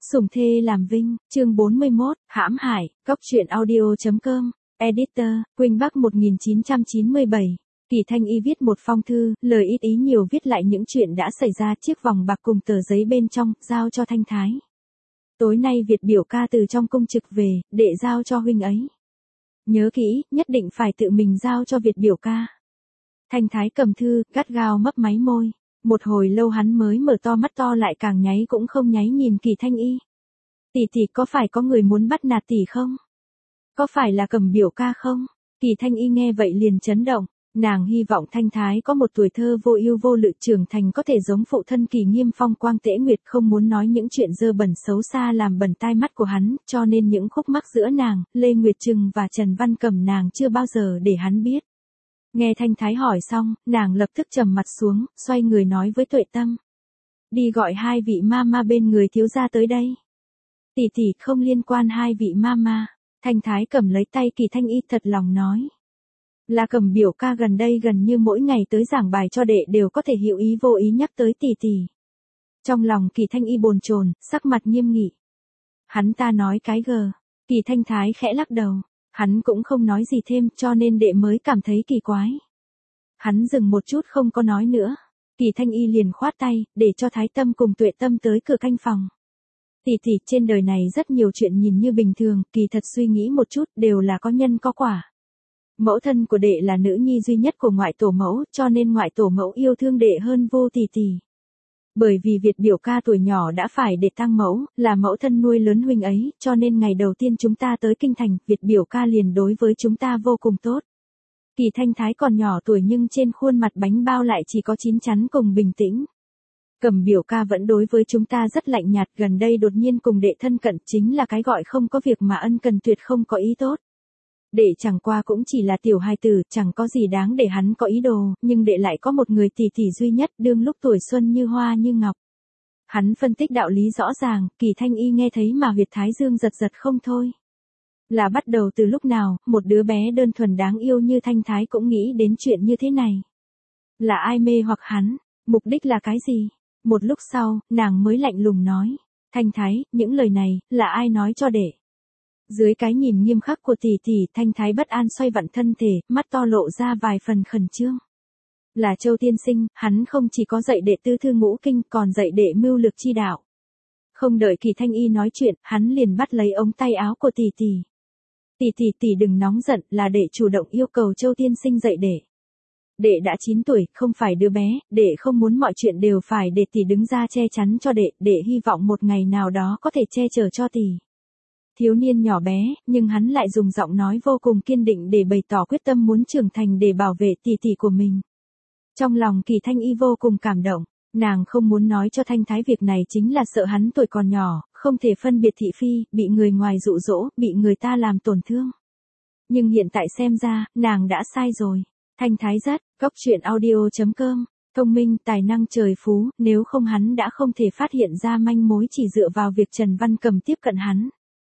Sủng thê làm vinh, chương 41, hãm hại, Cóc truyện audio.com, editor, Quỳnh Bắc 1997. Kỳ Thanh Y viết một phong thư, lời ít ý nhiều viết lại những chuyện đã xảy ra, chiếc vòng bạc cùng tờ giấy bên trong, giao cho Thanh Thái. Tối nay Việt biểu ca từ trong cung trực về, để giao cho huynh ấy. Nhớ kỹ, nhất định phải tự mình giao cho Việt biểu ca. Thanh Thái cầm thư, gắt gao mấp máy môi. Một hồi lâu hắn mới mở to mắt to lại càng nháy cũng không nháy nhìn Kỳ Thanh Y. Tỷ có phải có người muốn bắt nạt tỷ không? Có phải là Cầm biểu ca không? Kỳ Thanh Y nghe vậy liền chấn động. Nàng hy vọng Thanh Thái có một tuổi thơ vô ưu vô lự trưởng thành có thể giống phụ thân Kỳ Nghiêm phong quang tễ nguyệt, không muốn nói những chuyện dơ bẩn xấu xa làm bẩn tai mắt của hắn, cho nên những khúc mắc giữa nàng, Lê Nguyệt Trừng và Trần Văn Cẩm nàng chưa bao giờ để hắn biết. Nghe Thanh Thái hỏi xong, nàng lập tức trầm mặt xuống, xoay người nói với Tuệ Tâm. Đi gọi hai vị mama bên người thiếu gia tới đây. Tỷ không liên quan hai vị mama. Thanh Thái cầm lấy tay Kỳ Thanh Y thật lòng nói. Là Cầm biểu ca gần đây gần như mỗi ngày tới giảng bài cho đệ đều có thể hữu ý vô ý nhắc tới tỷ. Trong lòng Kỳ Thanh Y bồn chồn, sắc mặt nghiêm nghị. Hắn ta nói cái gờ. Kỳ Thanh Thái khẽ lắc đầu. Hắn cũng không nói gì thêm cho nên đệ mới cảm thấy kỳ quái. Hắn dừng một chút không có nói nữa. Kỳ Thanh Y liền khoát tay, để cho Thái Tâm cùng Tuệ Tâm tới cửa canh phòng. Tỷ trên đời này rất nhiều chuyện nhìn như bình thường, kỳ thật suy nghĩ một chút đều là có nhân có quả. Mẫu thân của đệ là nữ nhi duy nhất của ngoại tổ mẫu, cho nên ngoại tổ mẫu yêu thương đệ hơn vô tỷ. Bởi vì Việt biểu ca tuổi nhỏ đã phải để tang mẫu, là mẫu thân nuôi lớn huynh ấy, cho nên ngày đầu tiên chúng ta tới kinh thành, Việt biểu ca liền đối với chúng ta vô cùng tốt. Kỳ Thanh Thái còn nhỏ tuổi nhưng trên khuôn mặt bánh bao lại chỉ có chín chắn cùng bình tĩnh. Cầm biểu ca vẫn đối với chúng ta rất lạnh nhạt, gần đây đột nhiên cùng đệ thân cận chính là cái gọi không có việc mà ân cần, tuyệt không có ý tốt. Đệ chẳng qua cũng chỉ là tiểu hài tử, chẳng có gì đáng để hắn có ý đồ, nhưng đệ lại có một người tỷ duy nhất, đương lúc tuổi xuân như hoa như ngọc. Hắn phân tích đạo lý rõ ràng, Kỳ Thanh Y nghe thấy mà huyệt thái dương giật không thôi. Là bắt đầu từ lúc nào, một đứa bé đơn thuần đáng yêu như Thanh Thái cũng nghĩ đến chuyện như thế này. Là ai mê hoặc hắn, mục đích là cái gì? Một lúc sau, nàng mới lạnh lùng nói. Thanh Thái, những lời này, là ai nói cho đệ? Dưới cái nhìn nghiêm khắc của tỷ, Thanh Thái bất an xoay vặn thân thể, mắt to lộ ra vài phần khẩn trương. Là Châu tiên sinh, hắn không chỉ có dạy đệ tư thư ngũ kinh, còn dạy đệ mưu lược chi đạo. Không đợi Kỳ Thanh Y nói chuyện, hắn liền bắt lấy ống tay áo của tỷ. Tỷ đừng nóng giận, là đệ chủ động yêu cầu Châu tiên sinh dạy đệ. Đệ đã 9 tuổi, không phải đứa bé, đệ không muốn mọi chuyện đều phải để tỷ đứng ra che chắn cho đệ hy vọng một ngày nào đó có thể che chở cho tỷ. Thiếu niên nhỏ bé, nhưng hắn lại dùng giọng nói vô cùng kiên định để bày tỏ quyết tâm muốn trưởng thành để bảo vệ tỷ của mình. Trong lòng Kỳ Thanh Y vô cùng cảm động, nàng không muốn nói cho Thanh Thái việc này chính là sợ hắn tuổi còn nhỏ, không thể phân biệt thị phi, bị người ngoài dụ dỗ, bị người ta làm tổn thương. Nhưng hiện tại xem ra, nàng đã sai rồi. Thanh Thái rất, Cóc truyện audio.com, thông minh, tài năng trời phú, nếu không hắn đã không thể phát hiện ra manh mối chỉ dựa vào việc Trần Văn Cẩm tiếp cận hắn.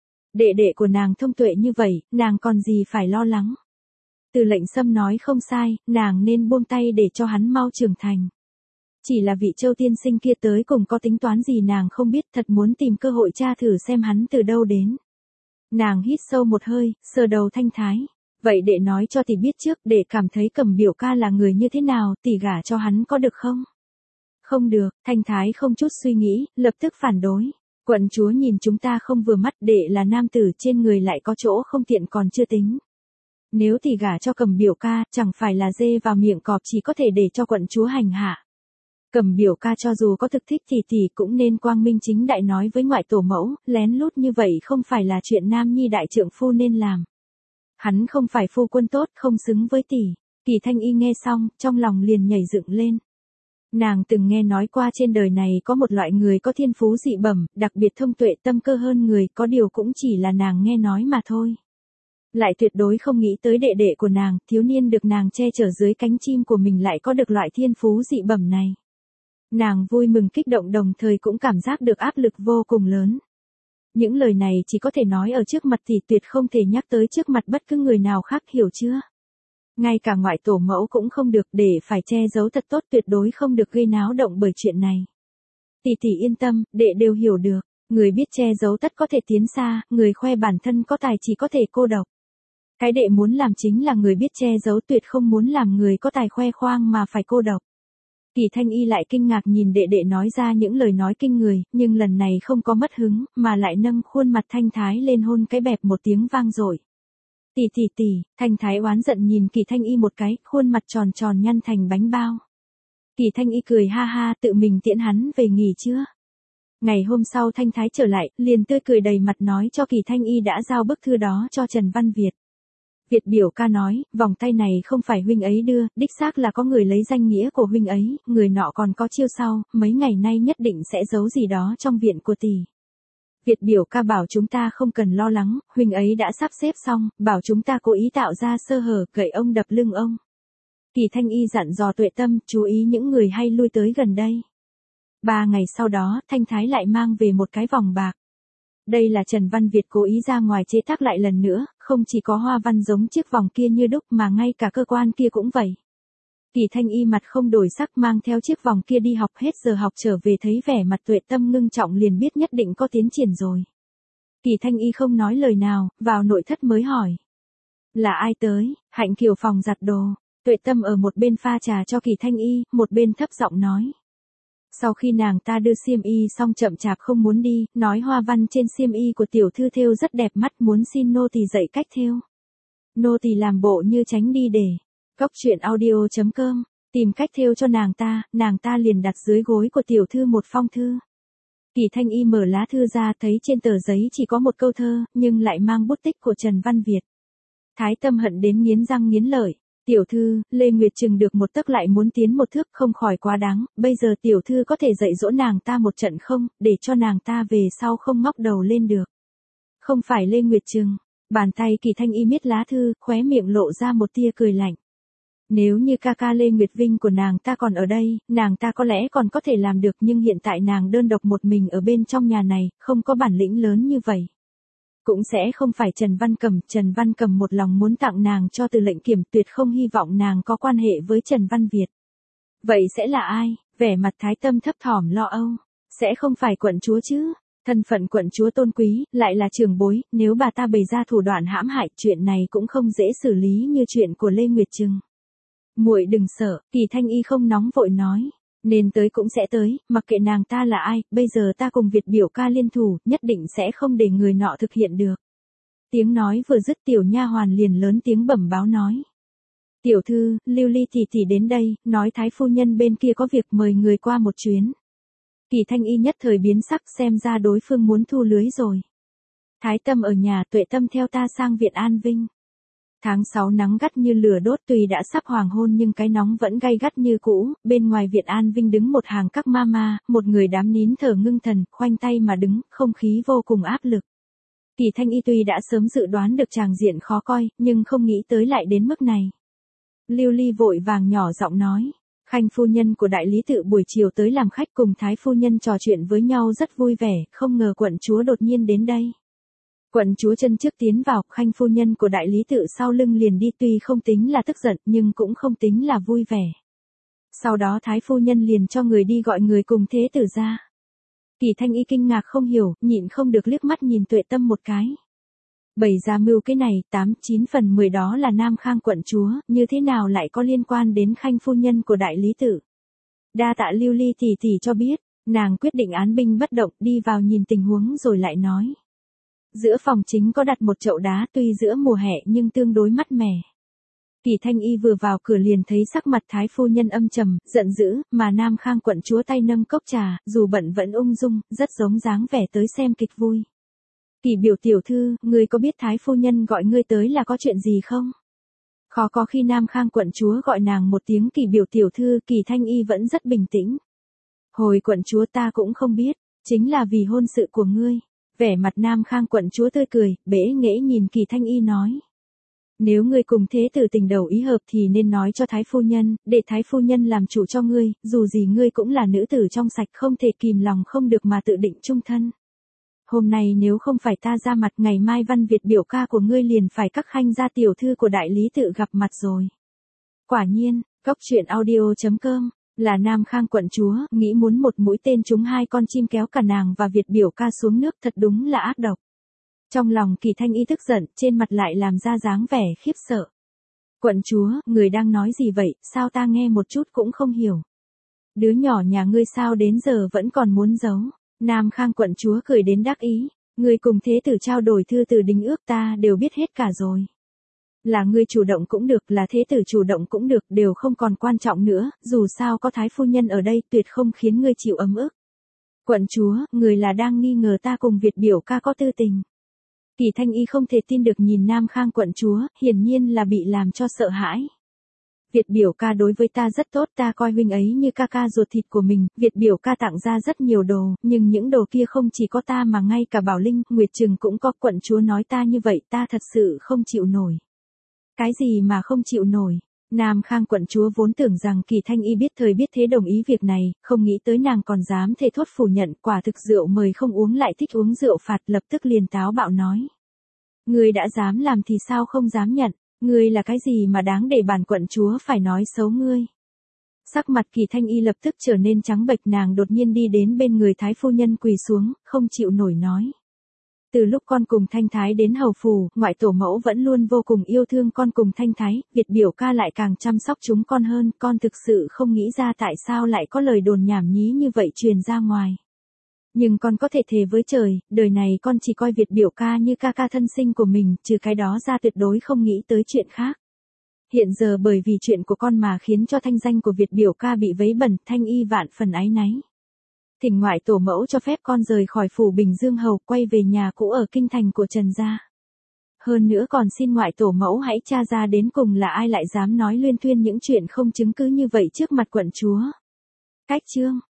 Đệ của nàng thông tuệ như vậy, nàng còn gì phải lo lắng. Từ Lệnh Sâm nói không sai, nàng nên buông tay để cho hắn mau trưởng thành. Chỉ là vị Châu tiên sinh kia tới cùng có tính toán gì nàng không biết, thật muốn tìm cơ hội tra thử xem hắn từ đâu đến. Nàng hít sâu một hơi, sờ đầu Thanh Thái. Vậy đệ nói cho tỷ biết trước, đệ cảm thấy Cầm biểu ca là người như thế nào, tỷ gả cho hắn có được không? Không được, Thanh Thái không chút suy nghĩ, lập tức phản đối. Quận chúa nhìn chúng ta không vừa mắt, đệ là nam tử trên người lại có chỗ không tiện còn chưa tính. Nếu tỷ gả cho Cầm biểu ca, chẳng phải là dê vào miệng cọp chỉ có thể để cho quận chúa hành hạ. Cầm biểu ca cho dù có thực thích tỷ cũng nên quang minh chính đại nói với ngoại tổ mẫu, lén lút như vậy không phải là chuyện nam nhi đại trượng phu nên làm. Hắn không phải phu quân tốt, không xứng với tỷ. Kỳ Thanh Y nghe xong, trong lòng liền nhảy dựng lên. Nàng từng nghe nói qua trên đời này có một loại người có thiên phú dị bẩm, đặc biệt thông tuệ tâm cơ hơn người, có điều cũng chỉ là nàng nghe nói mà thôi. Lại tuyệt đối không nghĩ tới đệ của nàng, thiếu niên được nàng che chở dưới cánh chim của mình lại có được loại thiên phú dị bẩm này. Nàng vui mừng kích động đồng thời cũng cảm giác được áp lực vô cùng lớn. Những lời này chỉ có thể nói ở trước mặt tỷ, tuyệt không thể nhắc tới trước mặt bất cứ người nào khác, hiểu chưa? Ngay cả ngoại tổ mẫu cũng không được, để phải che giấu thật tốt, tuyệt đối không được gây náo động bởi chuyện này. Tỷ yên tâm, đệ đều hiểu được. Người biết che giấu tất có thể tiến xa, người khoe bản thân có tài chỉ có thể cô độc. Cái đệ muốn làm chính là người biết che giấu, tuyệt không muốn làm người có tài khoe khoang mà phải cô độc. Kỳ Thanh Y lại kinh ngạc nhìn đệ đệ nói ra những lời nói kinh người, nhưng lần này không có mất hứng, mà lại nâng khuôn mặt Thanh Thái lên hôn cái bẹp một tiếng vang dội. Tỷ, Thanh Thái oán giận nhìn Kỳ Thanh Y một cái, khuôn mặt tròn tròn nhăn thành bánh bao. Kỳ Thanh Y cười ha ha, tự mình tiễn hắn về nghỉ chưa? Ngày hôm sau Thanh Thái trở lại, liền tươi cười đầy mặt nói cho Kỳ Thanh Y đã giao bức thư đó cho Trần Văn Việt. Việt biểu ca nói, vòng tay này không phải huynh ấy đưa, đích xác là có người lấy danh nghĩa của huynh ấy, người nọ còn có chiêu sau, mấy ngày nay nhất định sẽ giấu gì đó trong viện của tỷ. Việt biểu ca bảo chúng ta không cần lo lắng, huynh ấy đã sắp xếp xong, bảo chúng ta cố ý tạo ra sơ hở, gậy ông đập lưng ông. Kỳ Thanh Y dặn dò Tuệ Tâm, chú ý những người hay lui tới gần đây. 3 ngày sau đó, Thanh Thái lại mang về một cái vòng bạc. Đây là Trần Văn Việt cố ý ra ngoài chế tác lại lần nữa, không chỉ có hoa văn giống chiếc vòng kia như đúc mà ngay cả cơ quan kia cũng vậy. Kỳ Thanh Y mặt không đổi sắc mang theo chiếc vòng kia đi học, hết giờ học trở về thấy vẻ mặt Tuệ Tâm ngưng trọng liền biết nhất định có tiến triển rồi. Kỳ Thanh Y không nói lời nào, vào nội thất mới hỏi. Là ai tới? Hạnh Kiều phòng giặt đồ. Tuệ Tâm ở một bên pha trà cho Kỳ Thanh Y, một bên thấp giọng nói. Sau khi nàng ta đưa xiêm y xong chậm chạp không muốn đi, nói hoa văn trên xiêm y của tiểu thư thêu rất đẹp mắt, muốn xin nô tỳ dạy cách thêu. Nô tỳ làm bộ như tránh đi để. Cóc truyện audio.com, tìm cách thêu cho nàng ta liền đặt dưới gối của tiểu thư một phong thư. Kỳ Thanh Y mở lá thư ra thấy trên tờ giấy chỉ có một câu thơ, nhưng lại mang bút tích của Trần Văn Việt. Thái Tâm hận đến nghiến răng nghiến lợi. Tiểu thư, Lê Nguyệt chừng được một tấc lại muốn tiến một thước, không khỏi quá đáng, bây giờ tiểu thư có thể dạy dỗ nàng ta một trận không, để cho nàng ta về sau không ngóc đầu lên được. Không phải Lê Nguyệt chừng, bàn tay Kỳ Thanh Y miết lá thư, khóe miệng lộ ra một tia cười lạnh. Nếu như ca ca Lê Nguyệt Vinh của nàng ta còn ở đây, nàng ta có lẽ còn có thể làm được, nhưng hiện tại nàng đơn độc một mình ở bên trong nhà này, không có bản lĩnh lớn như vậy. Cũng sẽ không phải Trần Văn Cầm một lòng muốn tặng nàng cho từ lệnh kiểm, tuyệt không hy vọng nàng có quan hệ với Trần Văn Việt. Vậy sẽ là ai? Vẻ mặt Thái Tâm thấp thỏm lo âu. Sẽ không phải quận chúa chứ? Thân phận quận chúa tôn quý, lại là trưởng bối, nếu bà ta bày ra thủ đoạn hãm hại, chuyện này cũng không dễ xử lý như chuyện của Lê Nguyệt Trừng. Muội đừng sợ, Kỳ Thanh Y không nóng vội nói. Nên tới cũng sẽ tới, mặc kệ nàng ta là ai, bây giờ ta cùng Việt biểu ca liên thủ, nhất định sẽ không để người nọ thực hiện được. Tiếng nói vừa dứt tiểu nha hoàn liền lớn tiếng bẩm báo nói. Tiểu thư, Lưu Ly tỷ đến đây, nói Thái phu nhân bên kia có việc mời người qua một chuyến. Kỳ Thanh Y nhất thời biến sắc, xem ra đối phương muốn thu lưới rồi. Thái Tâm ở nhà, Tuệ Tâm theo ta sang viện An Vinh. Tháng 6 nắng gắt như lửa đốt, tuy đã sắp hoàng hôn nhưng cái nóng vẫn gay gắt như cũ, bên ngoài viện An Vinh đứng một hàng các mama, một người đám nín thở ngưng thần, khoanh tay mà đứng, không khí vô cùng áp lực. Kỳ Thanh Y tuy đã sớm dự đoán được tràng diện khó coi, nhưng không nghĩ tới lại đến mức này. Lưu Ly vội vàng nhỏ giọng nói, Khanh phu nhân của đại lý tự buổi chiều tới làm khách cùng Thái phu nhân trò chuyện với nhau rất vui vẻ, không ngờ quận chúa đột nhiên đến đây. Quận chúa chân trước tiến vào, Khanh phu nhân của đại lý tự sau lưng liền đi, tuy không tính là tức giận nhưng cũng không tính là vui vẻ. Sau đó Thái phu nhân liền cho người đi gọi người cùng thế tử ra. Kỳ Thanh Y kinh ngạc không hiểu, nhịn không được liếc mắt nhìn Tuệ Tâm một cái. Bày ra mưu cái này, 8-9 phần 10 đó là Nam Khang quận chúa, như thế nào lại có liên quan đến Khanh phu nhân của đại lý tự. Đa tạ Lưu Ly tỷ cho biết, nàng quyết định án binh bất động, đi vào nhìn tình huống rồi lại nói. Giữa phòng chính có đặt một chậu đá, tuy giữa mùa hè nhưng tương đối mát mẻ. Kỳ Thanh Y vừa vào cửa liền thấy sắc mặt Thái phu nhân âm trầm, giận dữ, mà Nam Khang quận chúa tay nâng cốc trà, dù bận vẫn ung dung, rất giống dáng vẻ tới xem kịch vui. Kỳ biểu tiểu thư, ngươi có biết Thái phu nhân gọi ngươi tới là có chuyện gì không? Khó có khi Nam Khang quận chúa gọi nàng một tiếng Kỳ biểu tiểu thư, Kỳ Thanh Y vẫn rất bình tĩnh. Hồi quận chúa ta cũng không biết, chính là vì hôn sự của ngươi. Vẻ mặt Nam Khang quận chúa tươi cười, bẽ nghễ nhìn Kỳ Thanh Y nói. Nếu ngươi cùng thế tử tình đầu ý hợp thì nên nói cho Thái phu nhân, để Thái phu nhân làm chủ cho ngươi, dù gì ngươi cũng là nữ tử trong sạch, không thể kìm lòng không được mà tự định chung thân. Hôm nay nếu không phải ta ra mặt, ngày mai Văn Việt biểu ca của ngươi liền phải các Khanh gia tiểu thư của đại lý tự gặp mặt rồi. Quả nhiên, cóc truyện audio.com Là Nam Khang quận chúa, nghĩ muốn một mũi tên trúng hai con chim kéo cả nàng và Việt biểu ca xuống nước, thật đúng là ác độc. Trong lòng Kỳ Thanh Y tức giận, trên mặt lại làm ra dáng vẻ khiếp sợ. Quận chúa, người đang nói gì vậy, sao ta nghe một chút cũng không hiểu. Đứa nhỏ nhà ngươi sao đến giờ vẫn còn muốn giấu. Nam Khang quận chúa cười đến đắc ý. Ngươi cùng thế tử trao đổi thư từ đính ước ta đều biết hết cả rồi. Là ngươi chủ động cũng được, là thế tử chủ động cũng được, đều không còn quan trọng nữa, dù sao có thái phu nhân ở đây tuyệt không khiến ngươi chịu ấm ức. Quận chúa, người là đang nghi ngờ ta cùng Việt biểu ca có tư tình. Kỳ Thanh Y không thể tin được nhìn Nam Khang quận chúa, hiển nhiên là bị làm cho sợ hãi. Việt biểu ca đối với ta rất tốt, ta coi huynh ấy như ca ca ruột thịt của mình, Việt biểu ca tặng ra rất nhiều đồ, nhưng những đồ kia không chỉ có ta mà ngay cả Bảo Linh, Nguyệt Trừng cũng có. Quận chúa nói ta như vậy, ta thật sự không chịu nổi. Cái gì mà không chịu nổi? Nam Khang quận chúa vốn tưởng rằng Kỳ Thanh Y biết thời biết thế đồng ý việc này, không nghĩ tới nàng còn dám thề thốt phủ nhận, quả thực rượu mời không uống lại thích uống rượu phạt, lập tức liền táo bạo nói. Ngươi đã dám làm thì sao không dám nhận, ngươi là cái gì mà đáng để bản quận chúa phải nói xấu ngươi. Sắc mặt Kỳ Thanh Y lập tức trở nên trắng bệch, nàng đột nhiên đi đến bên người thái phu nhân quỳ xuống, không chịu nổi nói. Từ lúc con cùng Thanh Thái đến hầu phủ, ngoại tổ mẫu vẫn luôn vô cùng yêu thương con cùng Thanh Thái, Việt biểu ca lại càng chăm sóc chúng con hơn, con thực sự không nghĩ ra tại sao lại có lời đồn nhảm nhí như vậy truyền ra ngoài. Nhưng con có thể thề với trời, đời này con chỉ coi Việt biểu ca như ca ca thân sinh của mình, trừ cái đó ra tuyệt đối không nghĩ tới chuyện khác. Hiện giờ bởi vì chuyện của con mà khiến cho thanh danh của Việt biểu ca bị vấy bẩn, Thanh Y vạn phần áy náy. Thỉnh ngoại tổ mẫu cho phép con rời khỏi phủ Bình Dương Hầu, quay về nhà cũ ở kinh thành của Trần gia. Hơn nữa còn xin ngoại tổ mẫu hãy tra ra đến cùng là ai lại dám nói luyên thuyên những chuyện không chứng cứ như vậy trước mặt quận chúa. Cách chương